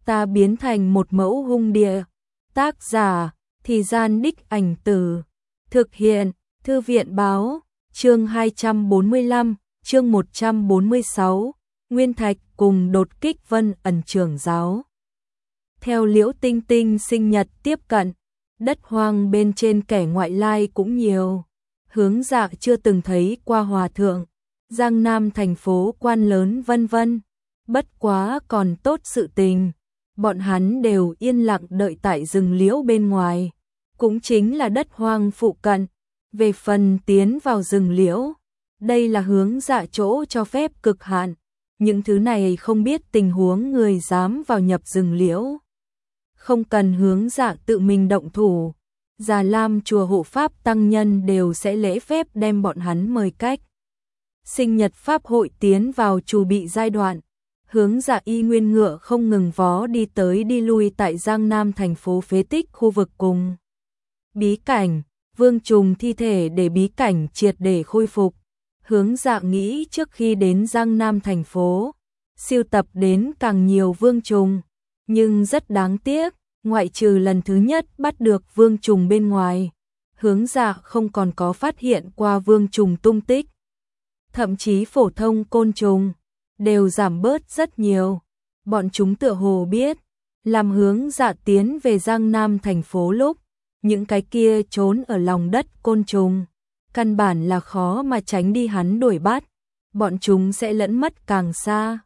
ta biến thành một mẫu hung địa. Tác giả, Thì Gian Đích Ảnh Từ. Thực hiện, Thư viện Báo. Chương 245, chương 146, Nguyên Thạch cùng đột kích Vân Ẩn trưởng giáo. Theo Liễu Tinh Tinh sinh nhật tiếp cận, đất hoang bên trên kẻ ngoại lai cũng nhiều. Hướng Dạ chưa từng thấy qua hòa thượng, Giang Nam thành phố quan lớn vân vân. Bất quá còn tốt sự tình, bọn hắn đều yên lặng đợi tại rừng liễu bên ngoài, cũng chính là đất hoang phụ cận. Về phần tiến vào rừng liễu, đây là Hướng Dạ chỗ cho phép cực hạn, những thứ này không biết tình huống người dám vào nhập rừng liễu. Không cần Hướng Dạ tự mình động thủ, Già Lam chùa hộ pháp tăng nhân đều sẽ lễ phép đem bọn hắn mời cách. Sinh nhật pháp hội tiến vào chuẩn bị giai đoạn, Hướng Dạ y nguyên ngựa không ngừng vó đi tới đi lui tại Giang Nam thành phố phế tích khu vực cùng bí cảnh, Vương Trùng thi thể để bí cảnh triệt để khôi phục. Hướng Dạ nghĩ trước khi đến Giang Nam thành phố, siêu tập đến càng nhiều Vương Trùng, nhưng rất đáng tiếc, ngoại trừ lần thứ nhất bắt được Vương Trùng bên ngoài, Hướng Dạ không còn có phát hiện qua Vương Trùng tung tích. Thậm chí phổ thông côn trùng đều giảm bớt rất nhiều. Bọn chúng tựa hồ biết, làm Hướng Dạ tiến về Giang Nam thành phố lúc, những cái kia trốn ở lòng đất côn trùng, căn bản là khó mà tránh đi hắn đuổi bắt. Bọn chúng sẽ lẫn mất càng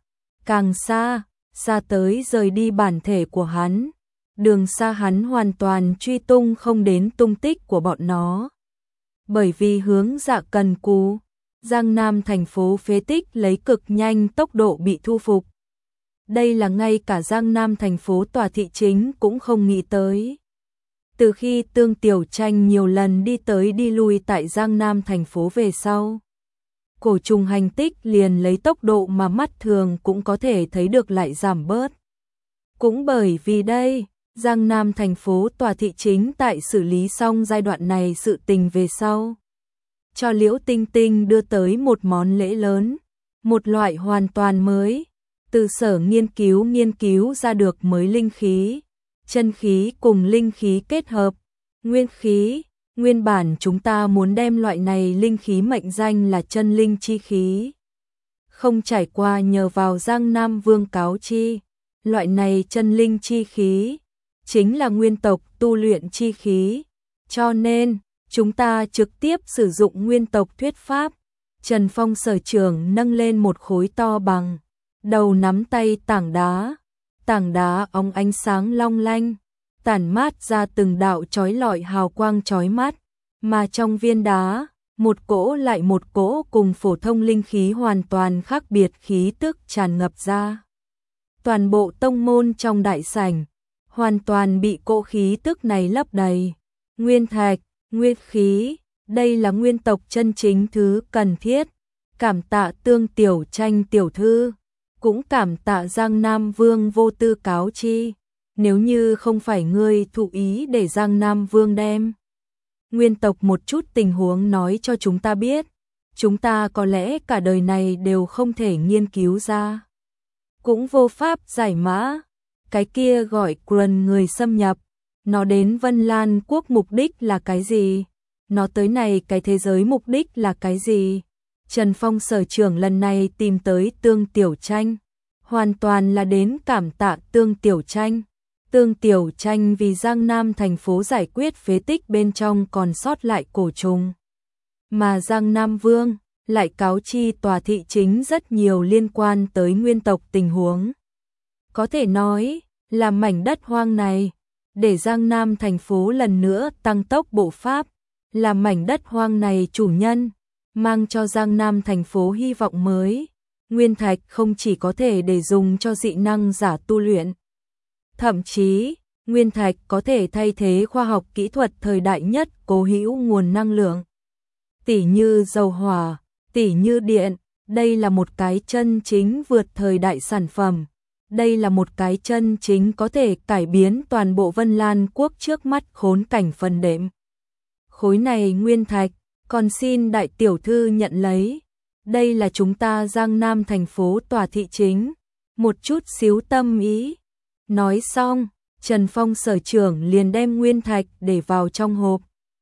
xa, xa tới rời đi bản thể của hắn. Đường xa hắn hoàn toàn truy tung không đến tung tích của bọn nó. Bởi vì Hướng Dạ cần cù, Giang Nam thành phố phế tích lấy cực nhanh tốc độ bị thu phục. Đây là ngay cả Giang Nam thành phố tòa thị chính cũng không nghĩ tới. Từ khi Tương Tiểu Tranh nhiều lần đi tới đi lui tại Giang Nam thành phố về sau, cổ trùng hành tích liền lấy tốc độ mà mắt thường cũng có thể thấy được lại giảm bớt. Cũng bởi vì đây, Giang Nam thành phố tòa thị chính tại xử lý xong giai đoạn này sự tình về sau, cho Liễu Tinh Tinh đưa tới một món lễ lớn, một loại hoàn toàn mới, từ sở nghiên cứu ra được mới linh khí, chân khí cùng linh khí kết hợp, nguyên khí. Nguyên bản chúng ta muốn đem loại này linh khí mệnh danh là chân linh chi khí. Không trải qua nhờ vào Giang Nam Vương cáo chi, loại này chân linh chi khí chính là nguyên tộc tu luyện chi khí, cho nên chúng ta trực tiếp sử dụng nguyên tộc thuyết pháp. Trần Phong sở trưởng nâng lên một khối to bằng đầu nắm tay tảng đá óng ánh sáng long lanh, tản mát ra từng đạo chói lọi hào quang chói mắt, mà trong viên đá, một cỗ lại một cỗ cùng phổ thông linh khí hoàn toàn khác biệt khí tức tràn ngập ra. Toàn bộ tông môn trong đại sảnh hoàn toàn bị cỗ khí tức này lấp đầy. Nguyên thạch, nguyên khí, đây là nguyên tộc chân chính thứ cần thiết. Cảm tạ Tương Tiểu Tranh tiểu thư, cũng cảm tạ Giang Nam Vương vô tư cáo chi. Nếu như không phải ngươi thụ ý để Giang Nam Vương đem nguyên tộc một chút tình huống nói cho chúng ta biết, chúng ta có lẽ cả đời này đều không thể nghiên cứu ra, cũng vô pháp giải mã. Cái kia gọi Quần người xâm nhập, nó đến Vân Lan quốc mục đích là cái gì? Nó tới này cái thế giới mục đích là cái gì? Trần Phong sở trưởng lần này tìm tới Tương Tiểu Tranh, hoàn toàn là đến cảm tạ Tương Tiểu Tranh. Tương Tiểu Tranh vì Giang Nam thành phố giải quyết phế tích bên trong còn sót lại cổ trùng, mà Giang Nam Vương lại cáo chi tòa thị chính rất nhiều liên quan tới nguyên tộc tình huống. Có thể nói là mảnh đất hoang này, để Giang Nam thành phố lần nữa tăng tốc bộ pháp, là mảnh đất hoang này chủ nhân, mang cho Giang Nam thành phố hy vọng mới. Nguyên thạch không chỉ có thể để dùng cho dị năng giả tu luyện, thậm chí, nguyên thạch có thể thay thế khoa học kỹ thuật thời đại nhất cố hữu nguồn năng lượng. Tỉ như dầu hỏa, tỉ như điện, đây là một cái chân chính vượt thời đại sản phẩm. Đây là một cái chân chính có thể cải biến toàn bộ Vân Lan quốc trước mắt khốn cảnh phần đệm. Khối này nguyên thạch, còn xin đại tiểu thư nhận lấy. Đây là chúng ta Giang Nam thành phố tòa thị chính. Một chút xíu tâm ý. Nói xong, Trần Phong sở trưởng liền đem nguyên thạch để vào trong hộp.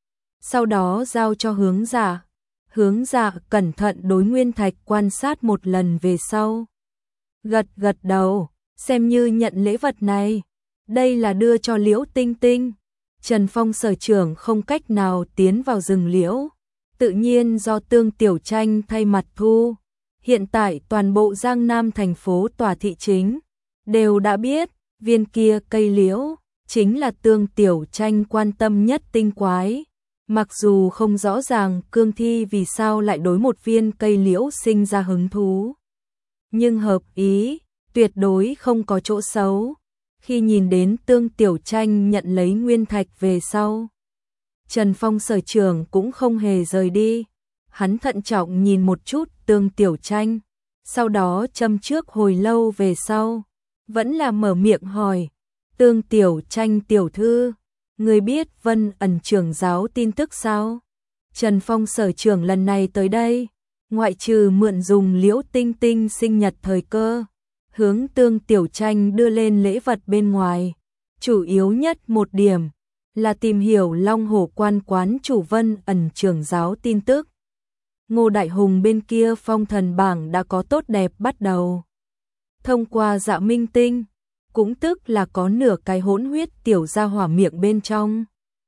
Sau đó giao cho Hướng Dạ. Hướng Dạ cẩn thận đối nguyên thạch quan sát một lần về sau. Gật gật đầu, xem như nhận lễ vật này. Đây là đưa cho Liễu Tinh Tinh. Trần Phong sở trưởng không cách nào tiến vào rừng liễu. Tự nhiên do Tương Tiểu Tranh thay mặt thu. Hiện tại toàn bộ Giang Nam thành phố tòa thị chính đều đã biết, viên kia cây liễu chính là Tương Tiểu Tranh quan tâm nhất tinh quái. Mặc dù không rõ ràng cương thi vì sao lại đối một viên cây liễu sinh ra hứng thú, nhưng hợp ý, tuyệt đối không có chỗ xấu. Khi nhìn đến Tương Tiểu Tranh nhận lấy nguyên thạch về sau, Trần Phong sở trưởng cũng không hề rời đi. Hắn thận trọng nhìn một chút Tương Tiểu Tranh, sau đó châm trước hồi lâu về sau, vẫn là mở miệng hỏi, Tương Tiểu Tranh tiểu thư, người biết Vân Ẩn trưởng giáo tin tức sao? Trần Phong sở trưởng lần này tới đây, ngoại trừ mượn dùng Liễu Tinh Tinh sinh nhật thời cơ, hướng Tương Tiểu Tranh đưa lên lễ vật bên ngoài, chủ yếu nhất một điểm là tìm hiểu Long Hổ Quan quán chủ Vân Ẩn trưởng giáo tin tức. Ngô Đại Hùng bên kia phong thần bảng đã có tốt đẹp bắt đầu. Thông qua Dạ Minh Tinh, cũng tức là có nửa cái hỗn huyết tiểu gia hỏa miệng bên trong.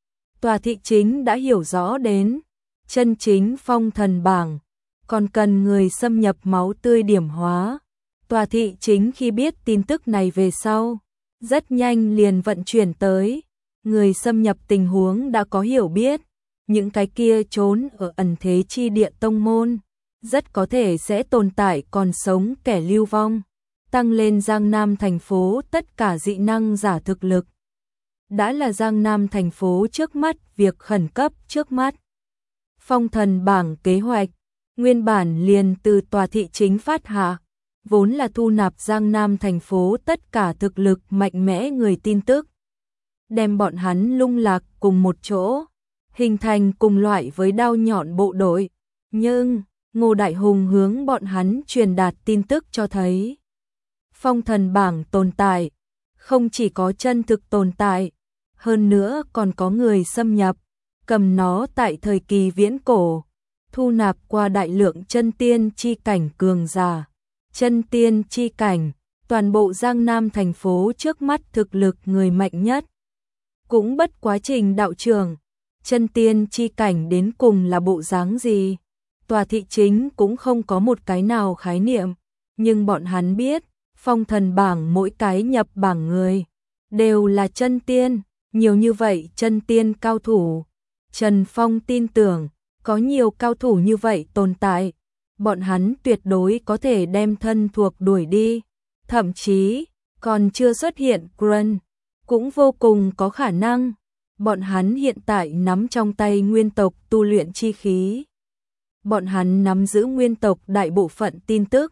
Tòa thị chính đã hiểu rõ đến, chân chính phong thần bảng, còn cần người xâm nhập máu tươi điểm hóa. Tòa thị chính khi biết tin tức này về sau, rất nhanh liền vận chuyển tới. Người xâm nhập tình huống đã có hiểu biết, những cái kia trốn ở ẩn thế chi địa tông môn, rất có thể sẽ tồn tại còn sống kẻ lưu vong, tăng lên Giang Nam thành phố tất cả dị năng giả thực lực. Đã là Giang Nam thành phố trước mắt việc khẩn cấp trước mắt. Phong thần bảng kế hoạch, nguyên bản liền từ tòa thị chính phát hạ, vốn là thu nạp Giang Nam thành phố tất cả thực lực mạnh mẽ người tin tức, đem bọn hắn lung lạc cùng một chỗ, hình thành cùng loại với đao nhọn bộ đội. Nhưng, Ngô Đại Hùng hướng bọn hắn truyền đạt tin tức cho thấy, phong thần bảng tồn tại, không chỉ có chân thực tồn tại, hơn nữa còn có người xâm nhập, cầm nó tại thời kỳ viễn cổ, thu nạp qua đại lượng chân tiên chi cảnh cường giả. Chân tiên chi cảnh, toàn bộ Giang Nam thành phố trước mắt thực lực người mạnh nhất. Cũng bất quá trình đạo trưởng, chân tiên chi cảnh đến cùng là bộ dáng gì? Tòa thị chính cũng không có một cái nào khái niệm, nhưng bọn hắn biết, phong thần bảng mỗi cái nhập bảng người, đều là chân tiên, nhiều như vậy chân tiên cao thủ. Trần Phong tin tưởng, có nhiều cao thủ như vậy tồn tại, bọn hắn tuyệt đối có thể đem thân thuộc đuổi đi, thậm chí còn chưa xuất hiện Grun, cũng vô cùng có khả năng. Bọn hắn hiện tại nắm trong tay nguyên tộc tu luyện chi khí. Bọn hắn nắm giữ nguyên tộc đại bộ phận tin tức.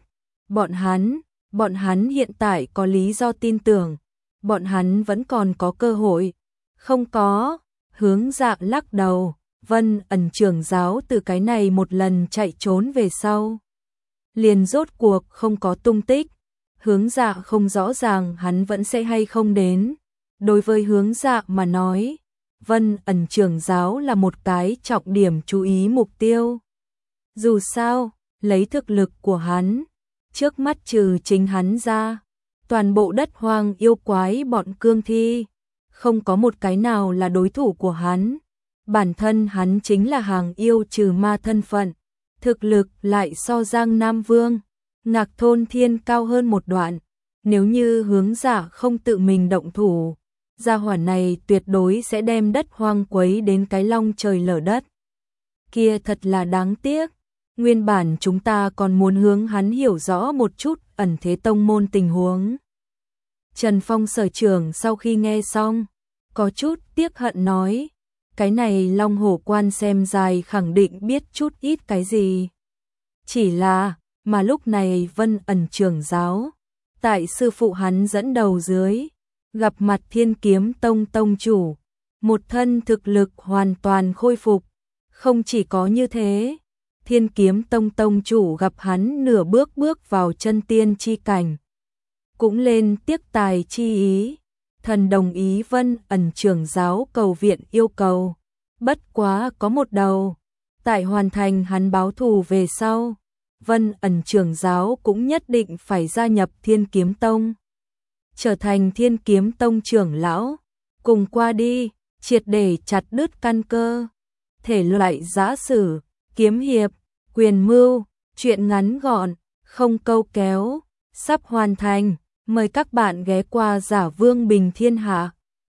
Bọn hắn hiện tại có lý do tin tưởng. Bọn hắn vẫn còn có cơ hội. Không có, Hướng Dạ lắc đầu. Vân Ẩn trưởng giáo từ cái này một lần chạy trốn về sau, liền rốt cuộc không có tung tích. Hướng Dạ không rõ ràng hắn vẫn sẽ hay không đến. Đối với Hướng Dạ mà nói, Vân Ẩn trưởng giáo là một cái trọng điểm chú ý mục tiêu. Dù sao, lấy thực lực của hắn, trước mắt trừ chính hắn ra, toàn bộ đất hoang yêu quái bọn cương thi, không có một cái nào là đối thủ của hắn. Bản thân hắn chính là hàng yêu trừ ma thân phận, thực lực lại so Giang Nam Vương, Ngạc Thôn Thiên cao hơn một đoạn. Nếu như Hướng Dạ không tự mình động thủ, gia hỏa này tuyệt đối sẽ đem đất hoang quấy đến cái long trời lở đất. Kia thật là đáng tiếc, nguyên bản chúng ta còn muốn hướng hắn hiểu rõ một chút ẩn thế tông môn tình huống. Trần Phong sở trưởng sau khi nghe xong, có chút tiếc hận nói, cái này Long Hổ Quan xem dài khẳng định biết chút ít cái gì. Chỉ là, mà lúc này Vân Ẩn trưởng giáo, tại sư phụ hắn dẫn đầu dưới, gặp mặt Thiên Kiếm Tông tông chủ, một thân thực lực hoàn toàn khôi phục. Không chỉ có như thế, Thiên Kiếm Tông tông chủ gặp hắn nửa bước bước vào chân tiên chi cảnh, cũng lên tiếc tài chi ý. thần đồng ý Vân Ẩn trưởng giáo cầu viện yêu cầu. Bất quá có một đầu, tại hoàn thành hắn báo thù về sau, Vân Ẩn trưởng giáo cũng nhất định phải gia nhập Thiên Kiếm Tông, trở thành Thiên Kiếm Tông trưởng lão, cùng qua đi, triệt để chặt đứt căn cơ. Thể loại giã sử, kiếm hiệp, quyền mưu, truyện ngắn gọn, không câu kéo, sắp hoàn thành, mời các bạn ghé qua Giả Vương Bình Thiên Hạ.